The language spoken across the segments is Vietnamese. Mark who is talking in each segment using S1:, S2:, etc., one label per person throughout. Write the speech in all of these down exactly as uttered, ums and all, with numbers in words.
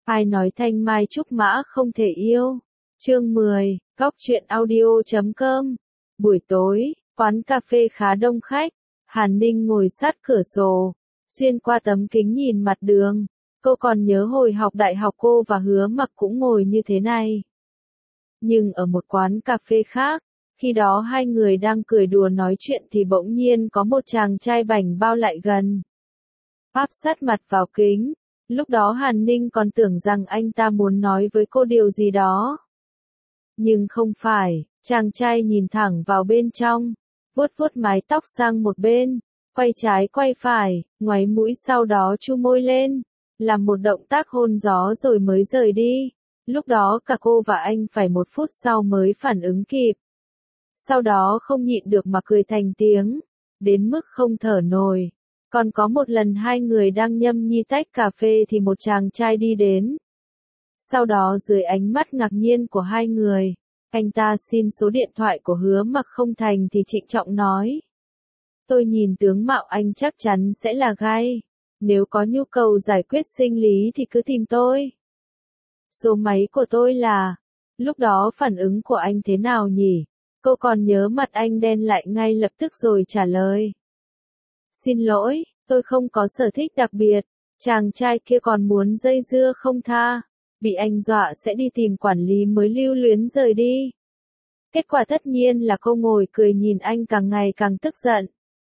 S1: Ai nói thanh mai trúc mã không thể yêu? Chương mười, Góc truyện audio chấm com. Buổi tối, quán cà phê khá đông khách. Hàn Ninh ngồi sát cửa sổ, xuyên qua tấm kính nhìn mặt đường. Cô còn nhớ hồi học đại học cô và Hứa Mặc cũng ngồi như thế này. Nhưng ở một quán cà phê khác, khi đó hai người đang cười đùa nói chuyện thì bỗng nhiên có một chàng trai bảnh bao lại gần. Áp sát mặt vào kính. Lúc đó Hàn Ninh còn tưởng rằng anh ta muốn nói với cô điều gì đó. Nhưng không phải, chàng trai nhìn thẳng vào bên trong, vuốt vuốt mái tóc sang một bên, quay trái quay phải, ngoáy mũi sau đó chu môi lên, làm một động tác hôn gió rồi mới rời đi. Lúc đó cả cô và anh phải một phút sau mới phản ứng kịp. Sau đó không nhịn được mà cười thành tiếng, đến mức không thở nổi. Còn có một lần hai người đang nhâm nhi tách cà phê thì một chàng trai đi đến. Sau đó dưới ánh mắt ngạc nhiên của hai người, anh ta xin số điện thoại của Hứa Mặc không thành thì trịnh trọng nói. Tôi nhìn tướng mạo anh chắc chắn sẽ là gay. Nếu có nhu cầu giải quyết sinh lý thì cứ tìm tôi. Số máy của tôi là... Lúc đó phản ứng của anh thế nào nhỉ? Cô còn nhớ mặt anh đen lại ngay lập tức rồi trả lời. Xin lỗi, tôi không có sở thích đặc biệt. Chàng trai kia còn muốn dây dưa không tha. Bị anh dọa sẽ đi tìm quản lý mới lưu luyến rời đi. Kết quả tất nhiên là cô ngồi cười nhìn anh càng ngày càng tức giận.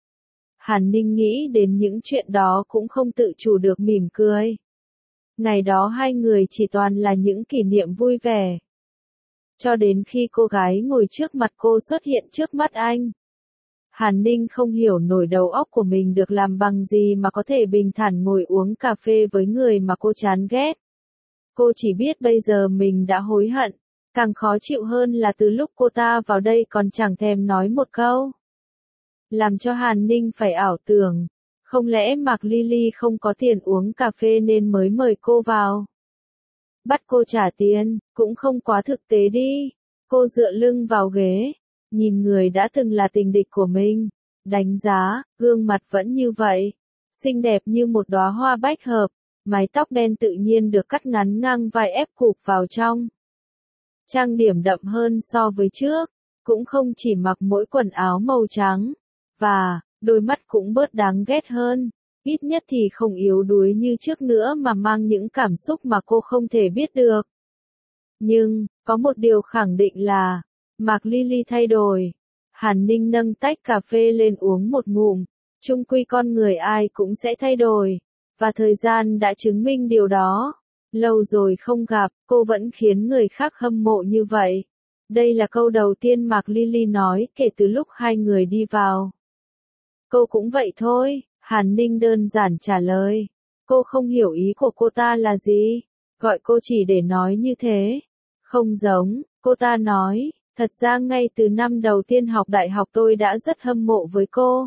S1: Hàn Ninh nghĩ đến những chuyện đó cũng không tự chủ được mỉm cười. Ngày đó hai người chỉ toàn là những kỷ niệm vui vẻ. Cho đến khi cô gái ngồi trước mặt cô xuất hiện trước mắt anh. Hàn Ninh không hiểu nổi đầu óc của mình được làm bằng gì mà có thể bình thản ngồi uống cà phê với người mà cô chán ghét. Cô chỉ biết bây giờ mình đã hối hận, càng khó chịu hơn là từ lúc cô ta vào đây còn chẳng thèm nói một câu. Làm cho Hàn Ninh phải ảo tưởng, không lẽ Mạc Lily không có tiền uống cà phê nên mới mời cô vào. Bắt cô trả tiền, cũng không quá thực tế đi. Cô dựa lưng vào ghế, nhìn người đã từng là tình địch của mình, đánh giá, gương mặt vẫn như vậy, xinh đẹp như một đóa hoa bách hợp, mái tóc đen tự nhiên được cắt ngắn ngang vai ép cụp vào trong. Trang điểm đậm hơn so với trước, cũng không chỉ mặc mỗi quần áo màu trắng, và, đôi mắt cũng bớt đáng ghét hơn, ít nhất thì không yếu đuối như trước nữa mà mang những cảm xúc mà cô không thể biết được. Nhưng, có một điều khẳng định là, Mạc Lily thay đổi. Hàn Ninh nâng tách cà phê lên uống một ngụm, chung quy con người ai cũng sẽ thay đổi, và thời gian đã chứng minh điều đó. Lâu rồi không gặp, cô vẫn khiến người khác hâm mộ như vậy. Đây là câu đầu tiên Mạc Lily nói kể từ lúc hai người đi vào. Cô cũng vậy thôi, Hàn Ninh đơn giản trả lời. Cô không hiểu ý của cô ta là gì, gọi cô chỉ để nói như thế. Không giống, cô ta nói, thật ra ngay từ năm đầu tiên học đại học tôi đã rất hâm mộ với cô.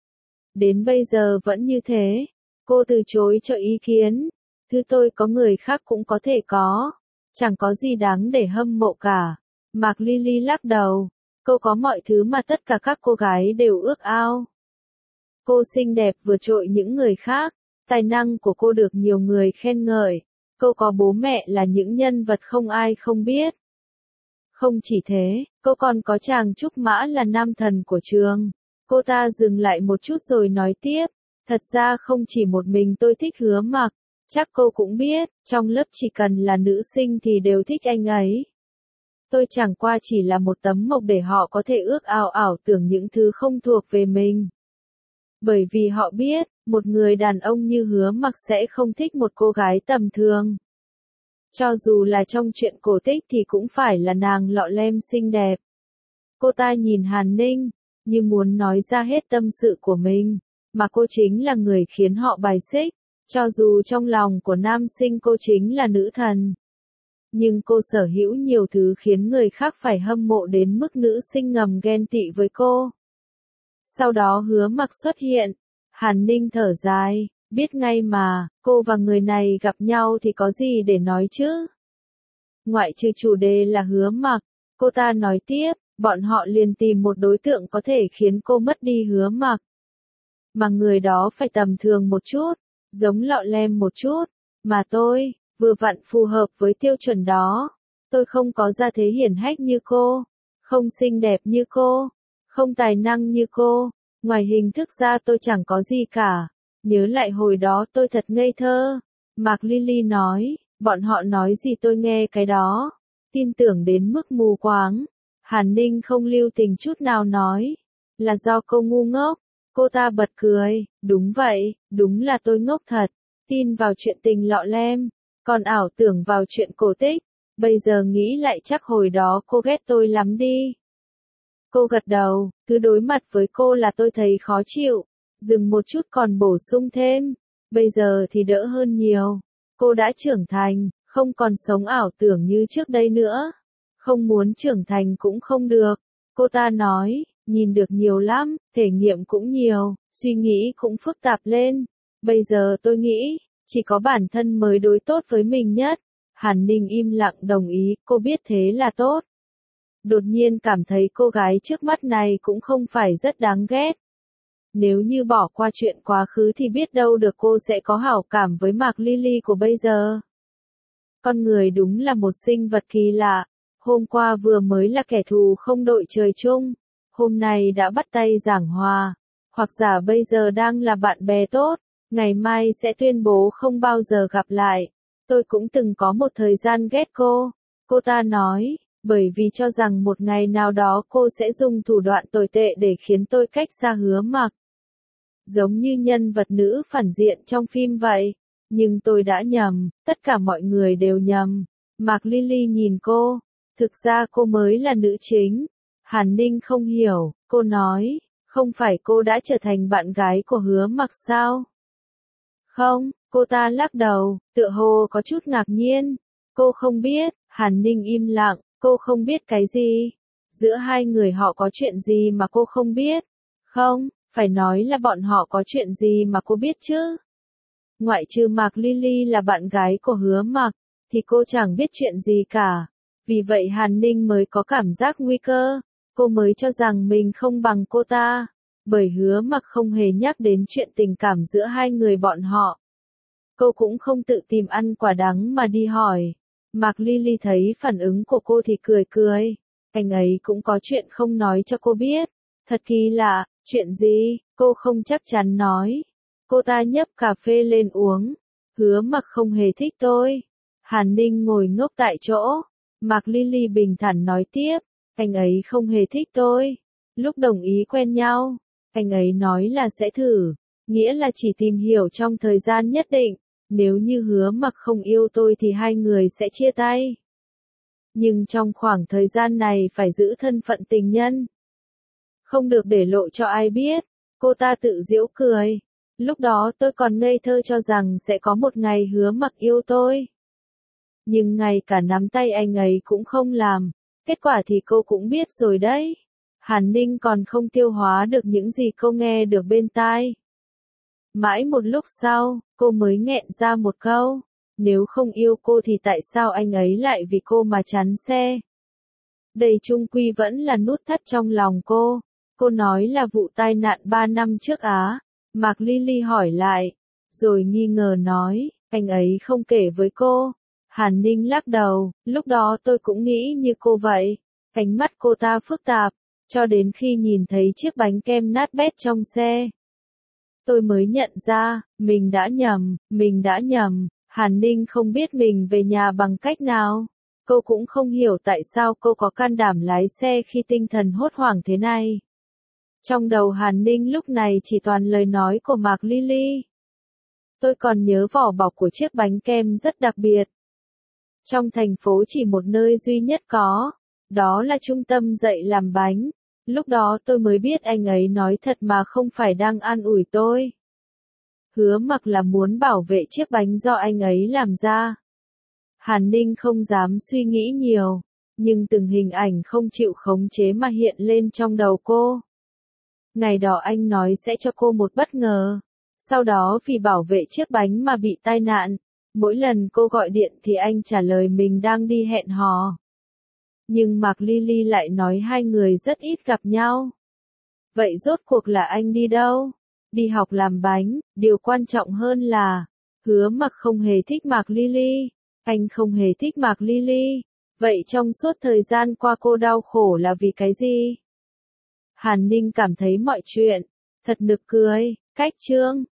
S1: Đến bây giờ vẫn như thế, cô từ chối cho ý kiến. Thứ tôi có người khác cũng có thể có, chẳng có gì đáng để hâm mộ cả. Mạc Lily lắc đầu, cô có mọi thứ mà tất cả các cô gái đều ước ao. Cô xinh đẹp vượt trội những người khác, tài năng của cô được nhiều người khen ngợi, cô có bố mẹ là những nhân vật không ai không biết. Không chỉ thế, cô còn có chàng Trúc Mã là nam thần của trường. Cô ta dừng lại một chút rồi nói tiếp, thật ra không chỉ một mình tôi thích Hứa Mặc, chắc cô cũng biết, trong lớp chỉ cần là nữ sinh thì đều thích anh ấy. Tôi chẳng qua chỉ là một tấm mộc để họ có thể ước ao ảo tưởng những thứ không thuộc về mình. Bởi vì họ biết, một người đàn ông như Hứa Mặc sẽ không thích một cô gái tầm thường. Cho dù là trong chuyện cổ tích thì cũng phải là nàng lọ lem xinh đẹp. Cô ta nhìn Hàn Ninh, như muốn nói ra hết tâm sự của mình, mà cô chính là người khiến họ bài xích, cho dù trong lòng của nam sinh cô chính là nữ thần. Nhưng cô sở hữu nhiều thứ khiến người khác phải hâm mộ đến mức nữ sinh ngầm ghen tị với cô. Sau đó Hứa Mặc xuất hiện, Hàn Ninh thở dài, biết ngay mà, cô và người này gặp nhau thì có gì để nói chứ. Ngoại trừ chủ đề là Hứa Mặc, cô ta nói tiếp, bọn họ liền tìm một đối tượng có thể khiến cô mất đi Hứa Mặc. Mà người đó phải tầm thường một chút, giống lọ lem một chút, mà tôi, vừa vặn phù hợp với tiêu chuẩn đó. Tôi không có gia thế hiển hách như cô, không xinh đẹp như cô, không tài năng như cô, ngoài hình thức ra tôi chẳng có gì cả. Nhớ lại hồi đó tôi thật ngây thơ. Mạc Lily nói, bọn họ nói gì tôi nghe cái đó, tin tưởng đến mức mù quáng. Hàn Ninh không lưu tình chút nào nói, là do cô ngu ngốc. Cô ta bật cười, đúng vậy, đúng là tôi ngốc thật, tin vào chuyện tình lọ lem, còn ảo tưởng vào chuyện cổ tích. Bây giờ nghĩ lại chắc hồi đó cô ghét tôi lắm đi. Cô gật đầu, cứ đối mặt với cô là tôi thấy khó chịu. Dừng một chút còn bổ sung thêm, bây giờ thì đỡ hơn nhiều. Cô đã trưởng thành, không còn sống ảo tưởng như trước đây nữa. Không muốn trưởng thành cũng không được. Cô ta nói, nhìn được nhiều lắm, thể nghiệm cũng nhiều, suy nghĩ cũng phức tạp lên. Bây giờ tôi nghĩ, chỉ có bản thân mới đối tốt với mình nhất. Hàn Ninh im lặng đồng ý, cô biết thế là tốt. Đột nhiên cảm thấy cô gái trước mắt này cũng không phải rất đáng ghét. Nếu như bỏ qua chuyện quá khứ thì biết đâu được cô sẽ có hảo cảm với Mạc Lily của bây giờ. Con người đúng là một sinh vật kỳ lạ. Hôm qua vừa mới là kẻ thù không đội trời chung, hôm nay đã bắt tay giảng hòa, hoặc giả bây giờ đang là bạn bè tốt, ngày mai sẽ tuyên bố không bao giờ gặp lại. Tôi cũng từng có một thời gian ghét cô, cô ta nói, bởi vì cho rằng một ngày nào đó cô sẽ dùng thủ đoạn tồi tệ để khiến tôi cách xa Hứa Mặc. Giống như nhân vật nữ phản diện trong phim vậy. Nhưng tôi đã nhầm, tất cả mọi người đều nhầm. Mạc Lily nhìn cô, thực ra cô mới là nữ chính. Hàn Ninh không hiểu, cô nói, không phải cô đã trở thành bạn gái của Hứa Mặc sao? Không, cô ta lắc đầu, tựa hồ có chút ngạc nhiên. Cô không biết, Hàn Ninh im lặng, cô không biết cái gì? Giữa hai người họ có chuyện gì mà cô không biết? Không, phải nói là bọn họ có chuyện gì mà cô biết chứ? Ngoại trừ Mạc Lily là bạn gái của Hứa Mặc, thì cô chẳng biết chuyện gì cả. Vì vậy Hàn Ninh mới có cảm giác nguy cơ. Cô mới cho rằng mình không bằng cô ta. Bởi Hứa Mặc không hề nhắc đến chuyện tình cảm giữa hai người bọn họ. Cô cũng không tự tìm ăn quả đắng mà đi hỏi. Mạc Lily thấy phản ứng của cô thì cười cười. Anh ấy cũng có chuyện không nói cho cô biết. Thật kỳ lạ, chuyện gì? Cô không chắc chắn nói. Cô ta nhấp cà phê lên uống. Hứa Mặc không hề thích tôi. Hàn Ninh ngồi ngốc tại chỗ. Mạc Lily bình thản nói tiếp. Anh ấy không hề thích tôi. Lúc đồng ý quen nhau, anh ấy nói là sẽ thử. Nghĩa là chỉ tìm hiểu trong thời gian nhất định. Nếu như Hứa Mặc không yêu tôi thì hai người sẽ chia tay. Nhưng trong khoảng thời gian này phải giữ thân phận tình nhân. Không được để lộ cho ai biết. Cô ta tự giễu cười. Lúc đó tôi còn ngây thơ cho rằng sẽ có một ngày Hứa Mặc yêu tôi. Nhưng ngay cả nắm tay anh ấy cũng không làm. Kết quả thì cô cũng biết rồi đấy. Hàn Ninh còn không tiêu hóa được những gì cô nghe được bên tai. Mãi một lúc sau, cô mới nghẹn ra một câu. Nếu không yêu cô thì tại sao anh ấy lại vì cô mà chắn xe? Đây chung quy vẫn là nút thắt trong lòng cô. Cô nói là vụ tai nạn ba năm trước á. Mạc Lily hỏi lại. Rồi nghi ngờ nói, anh ấy không kể với cô. Hàn Ninh lắc đầu, lúc đó tôi cũng nghĩ như cô vậy. Ánh mắt cô ta phức tạp, cho đến khi nhìn thấy chiếc bánh kem nát bét trong xe. Tôi mới nhận ra, mình đã nhầm, mình đã nhầm. Hàn Ninh không biết mình về nhà bằng cách nào. Cô cũng không hiểu tại sao cô có can đảm lái xe khi tinh thần hốt hoảng thế này. Trong đầu Hàn Ninh lúc này chỉ toàn lời nói của Mạc Lily. Tôi còn nhớ vỏ bọc của chiếc bánh kem rất đặc biệt. Trong thành phố chỉ một nơi duy nhất có, đó là trung tâm dạy làm bánh. Lúc đó tôi mới biết anh ấy nói thật mà không phải đang an ủi tôi. Hứa Mặc là muốn bảo vệ chiếc bánh do anh ấy làm ra. Hàn Ninh không dám suy nghĩ nhiều, nhưng từng hình ảnh không chịu khống chế mà hiện lên trong đầu cô. Ngày đó anh nói sẽ cho cô một bất ngờ. Sau đó vì bảo vệ chiếc bánh mà bị tai nạn. Mỗi lần cô gọi điện thì anh trả lời mình đang đi hẹn hò. Nhưng Mạc Lily lại nói hai người rất ít gặp nhau. Vậy rốt cuộc là anh đi đâu? Đi học làm bánh, điều quan trọng hơn là, Hứa Mặc không hề thích Mạc Lily. Anh không hề thích Mạc Ly Ly. Vậy trong suốt thời gian qua cô đau khổ là vì cái gì? Hàn Ninh cảm thấy mọi chuyện thật nực cười. Cách chương